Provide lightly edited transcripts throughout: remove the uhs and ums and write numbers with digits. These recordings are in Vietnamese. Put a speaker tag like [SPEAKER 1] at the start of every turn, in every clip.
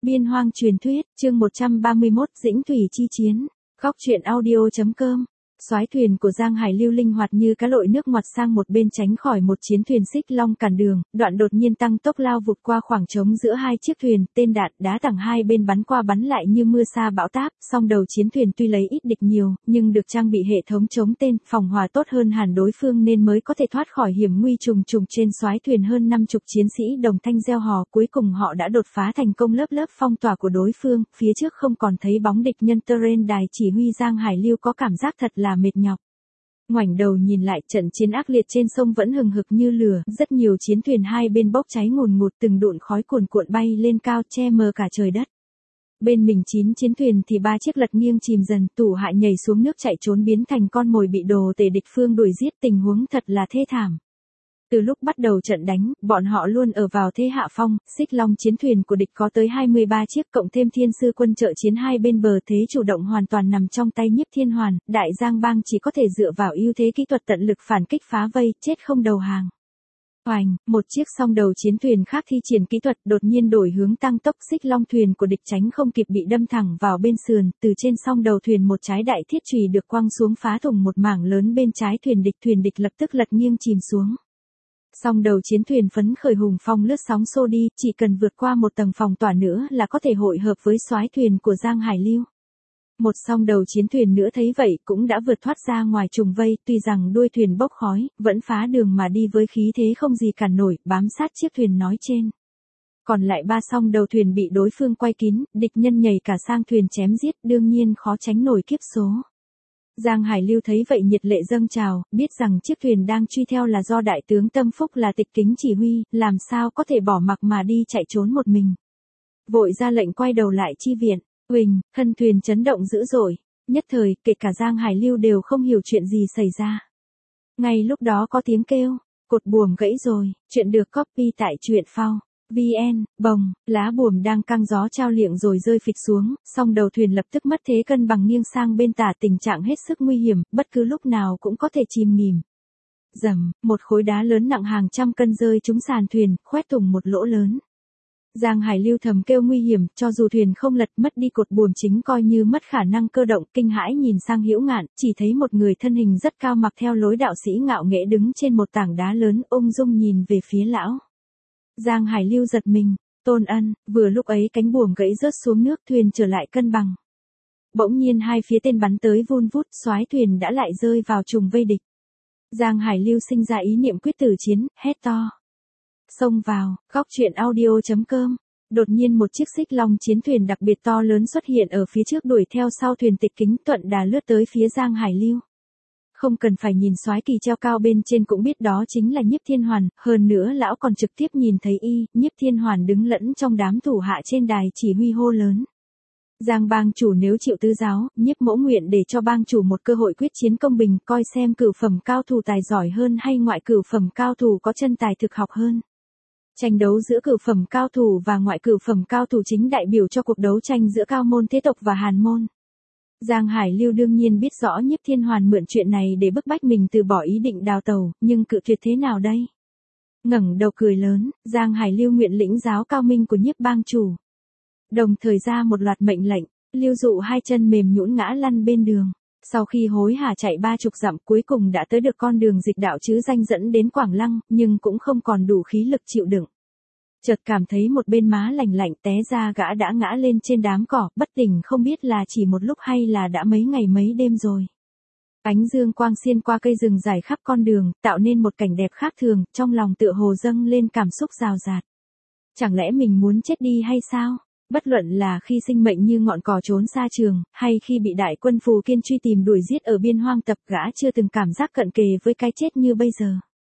[SPEAKER 1] Biên hoang truyền thuyết, chương 131, Dĩnh Thủy chi chiến. Góc truyện audio.com. Soái thuyền của Giang Hải Lưu linh hoạt như cá lội nước ngoặt sang một bên tránh khỏi một chiến thuyền xích long cản đường, đoạn đột nhiên tăng tốc lao vụt qua khoảng trống giữa hai chiếc thuyền, tên đạn đá tảng hai bên bắn qua bắn lại như mưa sa bão táp, song đầu chiến thuyền tuy lấy ít địch nhiều, nhưng được trang bị hệ thống chống tên, phòng hỏa tốt hơn hẳn đối phương nên mới có thể thoát khỏi hiểm nguy trùng trùng. Trên soái thuyền hơn 50 chiến sĩ đồng thanh reo hò, cuối cùng họ đã đột phá thành công lớp phong tỏa của đối phương, phía trước không còn thấy bóng địch nhân. Trên đài chỉ huy Giang Hải Lưu có cảm giác thật là mệt nhọc. Ngoảnh đầu nhìn lại, trận chiến ác liệt trên sông vẫn hừng hực như lửa, rất nhiều chiến thuyền hai bên bốc cháy ngùn ngụt, từng đụn khói cuồn cuộn bay lên cao che mờ cả trời đất. Bên mình 9 chiến thuyền thì 3 chiếc lật nghiêng chìm dần, tù hạ nhảy xuống nước chạy trốn biến thành con mồi bị đồ tể địch phương đuổi giết, tình huống thật là thê thảm. Từ lúc bắt đầu trận đánh, bọn họ luôn ở vào thế hạ phong, xích long chiến thuyền của địch có tới 23 chiếc cộng thêm thiên sư quân trợ chiến hai bên bờ, thế chủ động hoàn toàn nằm trong tay Nhiếp Thiên Hoàn, Đại Giang Bang chỉ có thể dựa vào ưu thế kỹ thuật tận lực phản kích phá vây, chết không đầu hàng. Oành, một chiếc song đầu chiến thuyền khác thi triển kỹ thuật đột nhiên đổi hướng tăng tốc, xích long thuyền của địch tránh không kịp bị đâm thẳng vào bên sườn, từ trên song đầu thuyền một trái đại thiết chùy được quăng xuống phá thủng một mảng lớn bên trái thuyền địch lập tức lật nghiêng chìm xuống. Song đầu chiến thuyền phấn khởi hùng phong lướt sóng xô đi, chỉ cần vượt qua một tầng phòng tỏa nữa là có thể hội hợp với soái thuyền của Giang Hải Lưu. Một song đầu chiến thuyền nữa thấy vậy cũng đã vượt thoát ra ngoài trùng vây, tuy rằng đuôi thuyền bốc khói, vẫn phá đường mà đi với khí thế không gì cản nổi, bám sát chiếc thuyền nói trên. Còn lại 3 song đầu thuyền bị đối phương quay kín, địch nhân nhảy cả sang thuyền chém giết, đương nhiên khó tránh nổi kiếp số. Giang Hải Lưu thấy vậy nhiệt lệ dâng trào, biết rằng chiếc thuyền đang truy theo là do đại tướng Tâm Phúc là Tịch Kính chỉ huy, làm sao có thể bỏ mặc mà đi chạy trốn một mình. Vội ra lệnh quay đầu lại chi viện, huỳnh, thân thuyền chấn động dữ dội, nhất thời, kể cả Giang Hải Lưu đều không hiểu chuyện gì xảy ra. Ngay lúc đó có tiếng kêu, cột buồm gãy rồi, chuyện được copy tại truyện phao. VN, bồng, lá buồm đang căng gió trao liệng rồi rơi phịch xuống, song đầu thuyền lập tức mất thế cân bằng nghiêng sang bên tả, tình trạng hết sức nguy hiểm, bất cứ lúc nào cũng có thể chìm nghỉm. Rầm, một khối đá lớn nặng hàng trăm cân rơi trúng sàn thuyền, khoét thủng một lỗ lớn. Giang Hải Lưu thầm kêu nguy hiểm, cho dù thuyền không lật, mất đi cột buồm chính coi như mất khả năng cơ động, kinh hãi nhìn sang Hữu Ngạn, chỉ thấy một người thân hình rất cao mặc theo lối đạo sĩ ngạo nghễ đứng trên một tảng đá lớn, ung dung nhìn về phía lão. Giang Hải Lưu giật mình, Tôn Ân, vừa lúc ấy cánh buồm gãy rớt xuống nước, thuyền trở lại cân bằng. Bỗng nhiên hai phía tên bắn tới vun vút, soái thuyền đã lại rơi vào trùng vây địch. Giang Hải Lưu sinh ra ý niệm quyết tử chiến, hét to. Xông vào, góc truyện audio.com. Đột nhiên một chiếc xích long chiến thuyền đặc biệt to lớn xuất hiện ở phía trước đuổi theo sau thuyền Tịch Kính, thuận đà lướt tới phía Giang Hải Lưu. Không cần phải nhìn soái kỳ treo cao bên trên cũng biết đó chính là Nhiếp Thiên Hoàn, hơn nữa lão còn trực tiếp nhìn thấy Nhiếp Thiên Hoàn đứng lẫn trong đám thủ hạ trên đài chỉ huy hô lớn. Giang bang chủ nếu chịu tứ giáo, Nhiếp mỗ nguyện để cho bang chủ một cơ hội quyết chiến công bình, coi xem cửu phẩm cao thủ tài giỏi hơn hay ngoại cửu phẩm cao thủ có chân tài thực học hơn. Tranh đấu giữa cửu phẩm cao thủ và ngoại cửu phẩm cao thủ chính đại biểu cho cuộc đấu tranh giữa Cao môn thế tộc và Hàn môn. Giang Hải Lưu đương nhiên biết rõ Nhiếp Thiên Hoàn mượn chuyện này để bức bách mình từ bỏ ý định đào tẩu, nhưng cự tuyệt thế nào đây? Ngẩng đầu cười lớn, Giang Hải Lưu nguyện lĩnh giáo cao minh của Nhiếp bang chủ. Đồng thời ra một loạt mệnh lệnh, Lưu Dụ hai chân mềm nhũn ngã lăn bên đường. Sau khi hối hả chạy 30 dặm cuối cùng đã tới được con đường dịch đạo chứ danh dẫn đến Quảng Lăng, nhưng cũng không còn đủ khí lực chịu đựng. Chợt cảm thấy một bên má lạnh lạnh, té ra gã đã ngã lên trên đám cỏ, bất tỉnh không biết là chỉ một lúc hay là đã mấy ngày mấy đêm rồi. Ánh dương quang xiên qua cây rừng dài khắp con đường, tạo nên một cảnh đẹp khác thường, trong lòng tựa hồ dâng lên cảm xúc rào rạt. Chẳng lẽ mình muốn chết đi hay sao? Bất luận là khi sinh mệnh như ngọn cỏ trốn xa trường, hay khi bị đại quân Phù Kiên truy tìm đuổi giết ở biên hoang tập, gã chưa từng cảm giác cận kề với cái chết như bây giờ.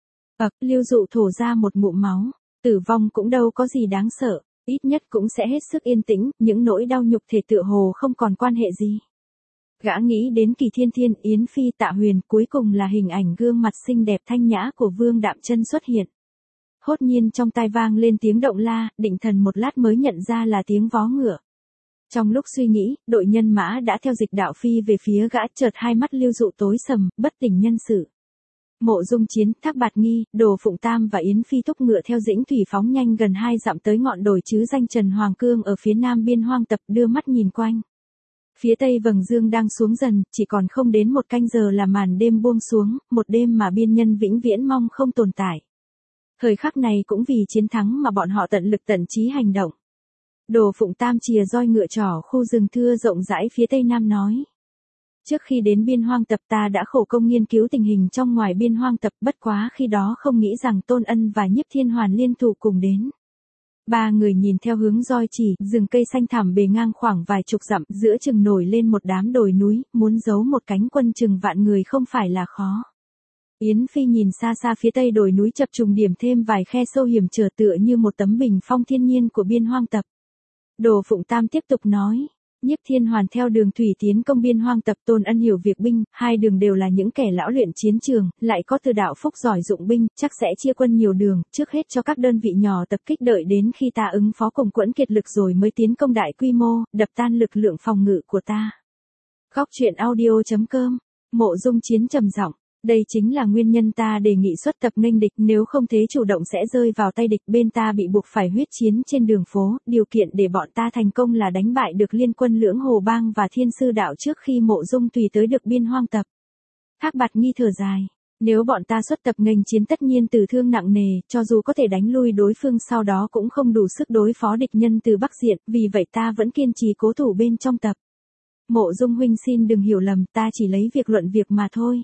[SPEAKER 1] Lưu Dụ thổ ra một ngụm máu. Tử vong cũng đâu có gì đáng sợ, ít nhất cũng sẽ hết sức yên tĩnh, những nỗi đau nhục thể tựa hồ không còn quan hệ gì. Gã nghĩ đến Kỳ Thiên Thiên, Yến Phi, Tạ Huyền, cuối cùng là hình ảnh gương mặt xinh đẹp thanh nhã của Vương Đạm Chân xuất hiện. Hốt nhiên trong tai vang lên tiếng động la, định thần một lát mới nhận ra là tiếng vó ngựa. Trong lúc suy nghĩ, đội nhân mã đã theo dịch đạo phi về phía gã, chợt hai mắt Lưu Dụ tối sầm, bất tỉnh nhân sự. Mộ Dung Chiến, Thác Bạt Nghi, Đồ Phụng Tam và Yến Phi thúc ngựa theo Dĩnh Thủy phóng nhanh gần 2 dặm tới ngọn đồi chứ danh Trần Hoàng Cương ở phía nam biên hoang tập, đưa mắt nhìn quanh. Phía tây vầng dương đang xuống dần, chỉ còn không đến 1 canh giờ là màn đêm buông xuống, một đêm mà biên nhân vĩnh viễn mong không tồn tại. Thời khắc này cũng vì chiến thắng mà bọn họ tận lực tận trí hành động. Đồ Phụng Tam chìa roi ngựa trỏ khu rừng thưa rộng rãi phía tây nam nói. Trước khi đến biên hoang tập ta đã khổ công nghiên cứu tình hình trong ngoài biên hoang tập, bất quá khi đó không nghĩ rằng Tôn Ân và Nhiếp Thiên Hoàn liên thủ cùng đến. 3 người nhìn theo hướng roi chỉ, rừng cây xanh thẳm bề ngang khoảng vài chục dặm, giữa chừng nổi lên một đám đồi núi, muốn giấu một cánh quân chừng vạn người không phải là khó. Yến Phi nhìn xa xa phía tây đồi núi chập trùng điểm thêm vài khe sâu hiểm trở tựa như một tấm bình phong thiên nhiên của biên hoang tập. Đồ Phụng Tam tiếp tục nói. Nhiếp Thiên Hoàn theo đường thủy tiến công biên hoang tập, Tôn Ân hiểu việc binh, hai đường đều là những kẻ lão luyện chiến trường, lại có Từ Đạo Phúc giỏi dụng binh, chắc sẽ chia quân nhiều đường, trước hết cho các đơn vị nhỏ tập kích, đợi đến khi ta ứng phó cùng quẫn kiệt lực rồi mới tiến công đại quy mô, đập tan lực lượng phòng ngự của ta. Góc truyện audio.com. Mộ Dung Chiến trầm giọng. Đây chính là nguyên nhân ta đề nghị xuất tập nghênh địch, nếu không thế chủ động sẽ rơi vào tay địch, bên ta bị buộc phải huyết chiến trên đường phố, điều kiện để bọn ta thành công là đánh bại được liên quân Lưỡng Hồ Bang và Thiên Sư Đạo trước khi Mộ Dung Tùy tới được biên hoang tập. Thác Bạt Nghi thở dài, nếu bọn ta xuất tập nghênh chiến tất nhiên tử thương nặng nề, cho dù có thể đánh lui đối phương sau đó cũng không đủ sức đối phó địch nhân từ bắc diện, vì vậy ta vẫn kiên trì cố thủ bên trong tập. Mộ Dung huynh xin đừng hiểu lầm, ta chỉ lấy việc luận việc mà thôi.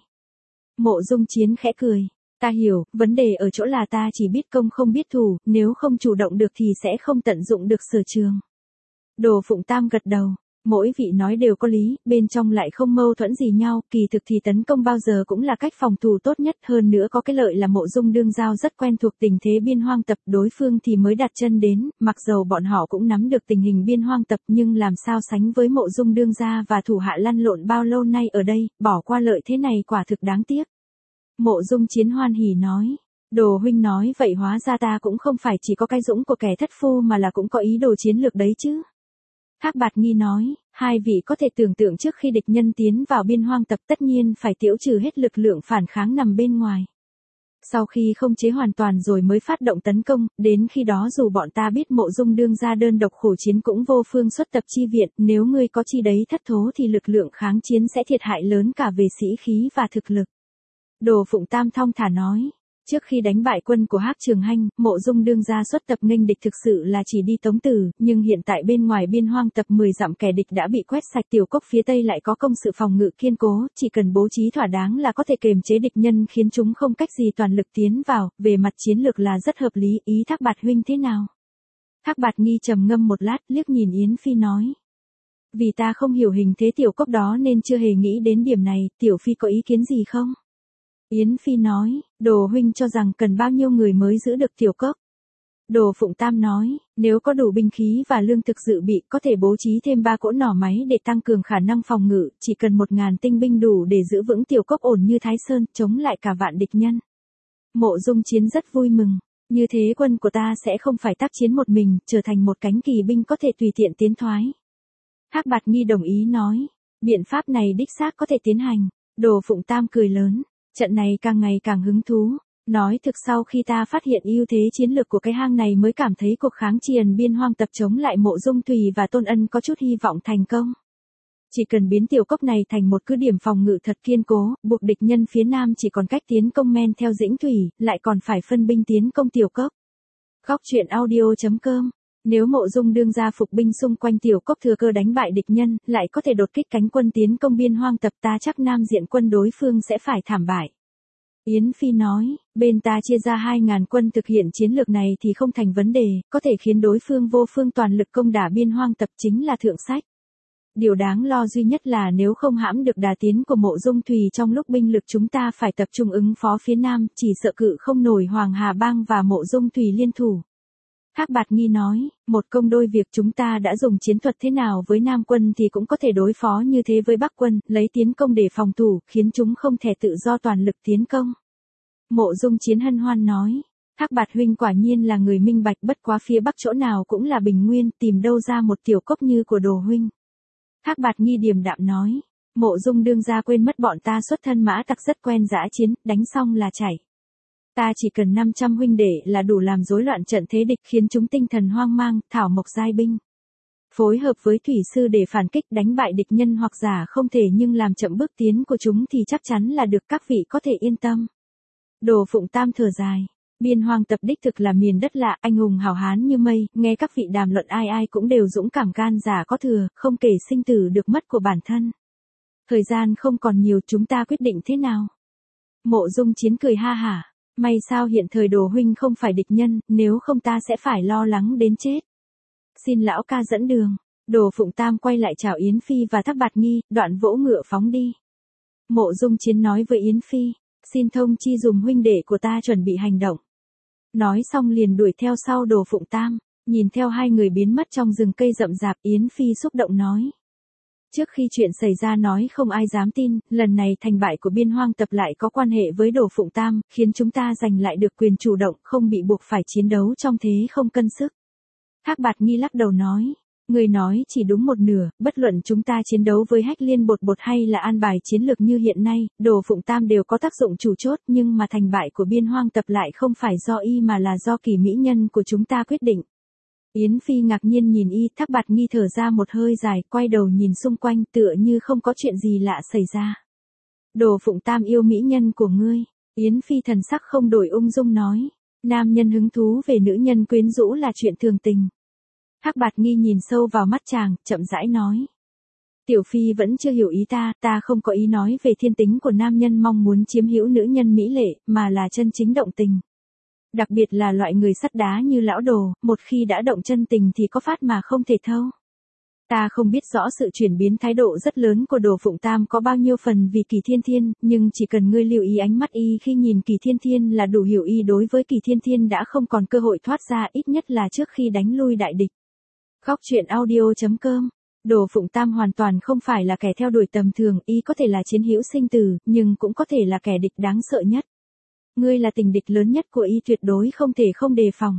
[SPEAKER 1] Mộ Dung Chiến khẽ cười, ta hiểu, vấn đề ở chỗ là ta chỉ biết công không biết thủ, nếu không chủ động được thì sẽ không tận dụng được sở trường. Đồ Phụng Tam gật đầu, mỗi vị nói đều có lý, bên trong lại không mâu thuẫn gì nhau, kỳ thực thì tấn công bao giờ cũng là cách phòng thủ tốt nhất, hơn nữa có cái lợi là Mộ Dung đương giao rất quen thuộc tình thế biên hoang tập, đối phương thì mới đặt chân đến, mặc dầu bọn họ cũng nắm được tình hình biên hoang tập nhưng làm sao sánh với Mộ Dung đương gia và thủ hạ lăn lộn bao lâu nay ở đây, bỏ qua lợi thế này quả thực đáng tiếc. Mộ Dung Chiến hoan hỉ nói. Đồ huynh nói vậy hóa ra ta cũng không phải chỉ có cái dũng của kẻ thất phu mà là cũng có ý đồ chiến lược đấy chứ. Thác Bạt Nghi nói, hai vị có thể tưởng tượng trước khi địch nhân tiến vào biên hoang tập tất nhiên phải tiêu trừ hết lực lượng phản kháng nằm bên ngoài. Sau khi không chế hoàn toàn rồi mới phát động tấn công, đến khi đó dù bọn ta biết Mộ Dung đương gia đơn độc khổ chiến cũng vô phương xuất tập chi viện, nếu ngươi có chi đấy thất thố thì lực lượng kháng chiến sẽ thiệt hại lớn cả về sĩ khí và thực lực. Đồ Phụng Tam thong thả nói, trước khi đánh bại quân của Hắc Trường Hanh, Mộ Dung đương gia xuất tập nghênh địch thực sự là chỉ đi tống tử, nhưng hiện tại bên ngoài biên hoang tập 10 dặm kẻ địch đã bị quét sạch, tiểu cốc phía tây lại có công sự phòng ngự kiên cố, chỉ cần bố trí thỏa đáng là có thể kiềm chế địch nhân khiến chúng không cách gì toàn lực tiến vào, về mặt chiến lược là rất hợp lý, ý Thác Bạt huynh thế nào? Thác Bạt Nghi trầm ngâm một lát, liếc nhìn Yến Phi nói. Vì ta không hiểu hình thế tiểu cốc đó nên chưa hề nghĩ đến điểm này, tiểu Phi có ý kiến gì không? Yến Phi nói, Đồ huynh cho rằng cần bao nhiêu người mới giữ được tiểu cốc? Đồ Phụng Tam nói, nếu có đủ binh khí và lương thực dự bị có thể bố trí thêm 3 cỗ nỏ máy để tăng cường khả năng phòng ngự, chỉ cần 1000 tinh binh đủ để giữ vững tiểu cốc ổn như Thái Sơn, chống lại cả vạn địch nhân. Mộ Dung Chiến rất vui mừng, như thế quân của ta sẽ không phải tác chiến một mình, trở thành một cánh kỳ binh có thể tùy tiện tiến thoái. Thác Bạt Nghi đồng ý nói, biện pháp này đích xác có thể tiến hành. Đồ Phụng Tam cười lớn. Trận này càng ngày càng hứng thú, nói thực sau khi ta phát hiện ưu thế chiến lược của cái hang này mới cảm thấy cuộc kháng chiến biên hoang tập chống lại Mộ Dung Tùy và Tôn Ân có chút hy vọng thành công. Chỉ cần biến tiểu cốc này thành một cứ điểm phòng ngự thật kiên cố, buộc địch nhân phía nam chỉ còn cách tiến công men theo Dĩnh Thủy, lại còn phải phân binh tiến công tiểu cốc. Góc truyện audio.com. Nếu Mộ Dung đương gia phục binh xung quanh tiểu cốc thừa cơ đánh bại địch nhân, lại có thể đột kích cánh quân tiến công biên hoang tập, ta chắc nam diện quân đối phương sẽ phải thảm bại. Yến Phi nói, bên ta chia ra 2000 quân thực hiện chiến lược này thì không thành vấn đề, có thể khiến đối phương vô phương toàn lực công đả biên hoang tập chính là thượng sách. Điều đáng lo duy nhất là nếu không hãm được đà tiến của Mộ Dung Thùy trong lúc binh lực chúng ta phải tập trung ứng phó phía nam, chỉ sợ cự không nổi Hoàng Hà Bang và Mộ Dung Thùy liên thủ. Thác Bạt Nghi nói, một công đôi việc, chúng ta đã dùng chiến thuật thế nào với Nam quân thì cũng có thể đối phó như thế với Bắc quân, lấy tiến công để phòng thủ, khiến chúng không thể tự do toàn lực tiến công. Mộ Dung Chiến hân hoan nói, Thác Bạt huynh quả nhiên là người minh bạch, bất quá phía Bắc chỗ nào cũng là bình nguyên, tìm đâu ra một tiểu cốc như của Đồ huynh. Thác Bạt Nghi điềm đạm nói, Mộ Dung đương gia quên mất bọn ta xuất thân mã tặc rất quen dã chiến, đánh xong là chạy. Ta chỉ cần 500 huynh đệ là đủ làm rối loạn trận thế địch, khiến chúng tinh thần hoang mang, thảo mộc giai binh. Phối hợp với thủy sư để phản kích đánh bại địch nhân, hoặc giả không thể nhưng làm chậm bước tiến của chúng thì chắc chắn là được, các vị có thể yên tâm. Đồ Phụng Tam thở dài. Biên Hoang Tập đích thực là miền đất lạ, anh hùng hào hán như mây, nghe các vị đàm luận ai ai cũng đều dũng cảm gan giả có thừa, không kể sinh tử được mất của bản thân. Thời gian không còn nhiều, chúng ta quyết định thế nào? Mộ Dung Chiến cười ha hả. May sao hiện thời Đồ huynh không phải địch nhân, nếu không ta sẽ phải lo lắng đến chết. Xin lão ca dẫn đường. Đồ Phụng Tam quay lại chào Yến Phi và Thác Bạt Nghi, đoạn vỗ ngựa phóng đi. Mộ Dung Chiến nói với Yến Phi, xin thông chi dùm huynh đệ của ta chuẩn bị hành động. Nói xong liền đuổi theo sau Đồ Phụng Tam, nhìn theo hai người biến mất trong rừng cây rậm rạp, Yến Phi xúc động nói. Trước khi chuyện xảy ra nói không ai dám tin, lần này thành bại của Biên Hoang Tập lại có quan hệ với Đồ Phụng Tam, khiến chúng ta giành lại được quyền chủ động, không bị buộc phải chiến đấu trong thế không cân sức. Thác Bạt Nghi lắc đầu nói, người nói chỉ đúng một nửa, bất luận chúng ta chiến đấu với Hách Liên Bột Bột hay là an bài chiến lược như hiện nay, Đồ Phụng Tam đều có tác dụng chủ chốt, nhưng mà thành bại của Biên Hoang Tập lại không phải do y mà là do kỳ mỹ nhân của chúng ta quyết định. Yến Phi ngạc nhiên nhìn y, Thác Bạt Nghi thở ra một hơi dài, quay đầu nhìn xung quanh tựa như không có chuyện gì lạ xảy ra. Đồ Phụng Tam yêu mỹ nhân của ngươi. Yến Phi thần sắc không đổi, ung dung nói. Nam nhân hứng thú về nữ nhân quyến rũ là chuyện thường tình. Thác Bạt Nghi nhìn sâu vào mắt chàng, chậm rãi nói. Tiểu Phi vẫn chưa hiểu ý ta không có ý nói về thiên tính của nam nhân mong muốn chiếm hữu nữ nhân mỹ lệ, mà là chân chính động tình. Đặc biệt là loại người sắt đá như lão Đồ, một khi đã động chân tình thì có phát mà không thể thâu. Ta không biết rõ sự chuyển biến thái độ rất lớn của Đồ Phụng Tam có bao nhiêu phần vì Kỳ Thiên Thiên, nhưng chỉ cần ngươi lưu ý ánh mắt y khi nhìn Kỳ Thiên Thiên là đủ hiểu y đối với Kỳ Thiên Thiên đã không còn cơ hội thoát ra, ít nhất là trước khi đánh lui đại địch. Góc truyện audio.com. Đồ Phụng Tam hoàn toàn không phải là kẻ theo đuổi tầm thường, y có thể là chiến hữu sinh tử, nhưng cũng có thể là kẻ địch đáng sợ nhất. Ngươi là tình địch lớn nhất của y, tuyệt đối không thể không đề phòng.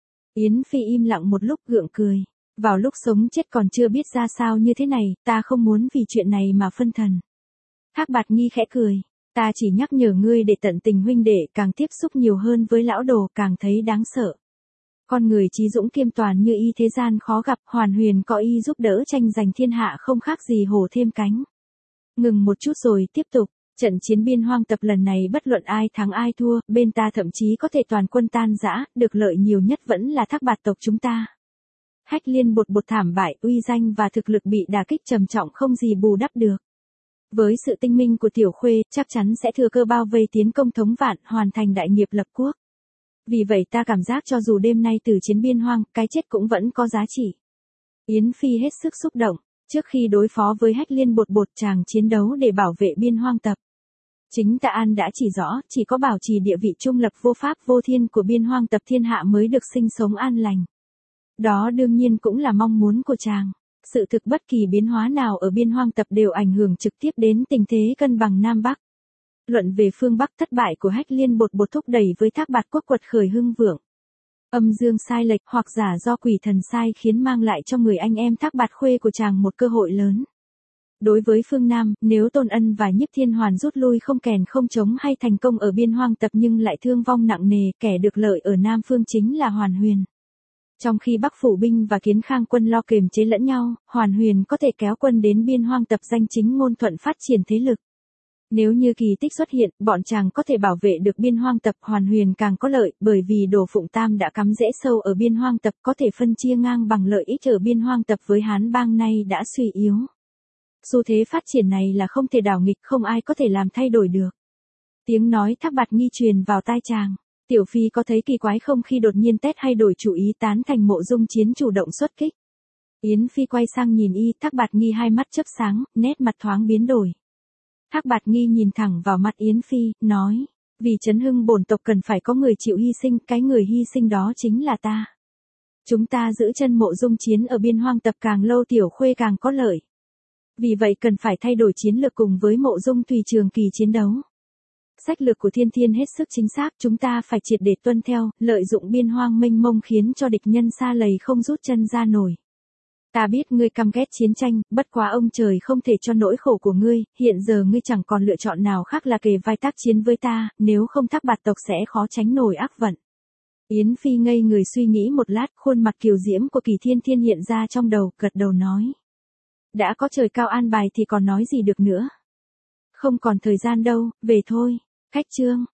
[SPEAKER 1] Yến Phi im lặng một lúc gượng cười. Vào lúc sống chết còn chưa biết ra sao như thế này, ta không muốn vì chuyện này mà phân thần. Thác Bạt Nghi khẽ cười. Ta chỉ nhắc nhở ngươi để tận tình huynh đệ, càng tiếp xúc nhiều hơn với lão Đồ càng thấy đáng sợ. Con người chí dũng kiêm toàn như y thế gian khó gặp, Hoàn Huyền có y giúp đỡ tranh giành thiên hạ không khác gì hổ thêm cánh. Ngừng một chút rồi tiếp tục. Trận chiến Biên Hoang Tập lần này bất luận ai thắng ai thua, bên ta thậm chí có thể toàn quân tan rã, được lợi nhiều nhất vẫn là Thác Bạt tộc chúng ta. Hách Liên Bột Bột thảm bại, uy danh và thực lực bị đả kích trầm trọng không gì bù đắp được. Với sự tinh minh của Tiểu Khuê, chắc chắn sẽ thừa cơ bao vây tiến công Thống Vạn, hoàn thành đại nghiệp lập quốc. Vì vậy ta cảm giác cho dù đêm nay từ chiến Biên Hoang, cái chết cũng vẫn có giá trị. Yến Phi hết sức xúc động. Trước khi đối phó với Hách Liên Bột Bột, chàng chiến đấu để bảo vệ Biên Hoang Tập. Chính Tạ An đã chỉ rõ, chỉ có bảo trì địa vị trung lập vô pháp vô thiên của Biên Hoang Tập, thiên hạ mới được sinh sống an lành. Đó đương nhiên cũng là mong muốn của chàng. Sự thực bất kỳ biến hóa nào ở Biên Hoang Tập đều ảnh hưởng trực tiếp đến tình thế cân bằng Nam Bắc. Luận về phương Bắc, thất bại của Hách Liên Bột Bột thúc đẩy với Thác Bạt quốc quật khởi hưng vượng. Âm dương sai lệch hoặc giả do quỷ thần sai khiến mang lại cho người anh em Thác Bạt Khuê của chàng một cơ hội lớn. Đối với phương Nam, nếu Tôn Ân và Nhiếp Thiên Hoàn rút lui không kèn không chống hay thành công ở Biên Hoang Tập nhưng lại thương vong nặng nề, kẻ được lợi ở Nam phương chính là Hoàn Huyền. Trong khi Bắc Phủ binh và Kiến Khang quân lo kiềm chế lẫn nhau, Hoàn Huyền có thể kéo quân đến Biên Hoang Tập danh chính ngôn thuận phát triển thế lực. Nếu như kỳ tích xuất hiện, bọn chàng có thể bảo vệ được Biên Hoang Tập, Hoàn Huyền càng có lợi, bởi vì Đồ Phụng Tam đã cắm rễ sâu ở Biên Hoang Tập, có thể phân chia ngang bằng lợi ích ở Biên Hoang Tập với Hán Bang nay đã suy yếu. Xu thế phát triển này là không thể đảo nghịch, không ai có thể làm thay đổi được. Tiếng nói Thác Bạt Nghi truyền vào tai chàng. Tiểu Phi có thấy kỳ quái không khi đột nhiên Tết hay đổi chủ ý tán thành Mộ Dung Chiến chủ động xuất kích? Yến Phi quay sang nhìn y, Thác Bạt Nghi hai mắt chớp sáng, nét mặt thoáng biến đổi. Thác Bạt Nghi nhìn thẳng vào mắt Yến Phi, nói, vì chấn hưng bổn tộc cần phải có người chịu hy sinh, cái người hy sinh đó chính là ta. Chúng ta giữ chân Mộ Dung Chiến ở Biên Hoang Tập càng lâu Tiểu Khuê càng có lợi. Vì vậy cần phải thay đổi chiến lược cùng với Mộ Dung tùy trường kỳ chiến đấu. Sách lược của Thiên Thiên hết sức chính xác, chúng ta phải triệt để tuân theo, lợi dụng biên hoang mênh mông khiến cho địch nhân xa lầy không rút chân ra nổi. Ta biết ngươi căm ghét chiến tranh, bất quá ông trời không thể cho nỗi khổ của ngươi, hiện giờ ngươi chẳng còn lựa chọn nào khác là kề vai tác chiến với ta, nếu không Thác Bạt tộc sẽ khó tránh nổi ác vận. Yến Phi ngây người suy nghĩ một lát, khuôn mặt kiều diễm của Kỳ Thiên Thiên hiện ra trong đầu, gật đầu nói. Đã có trời cao an bài thì còn nói gì được nữa. Không còn thời gian đâu, về thôi. Khách trương.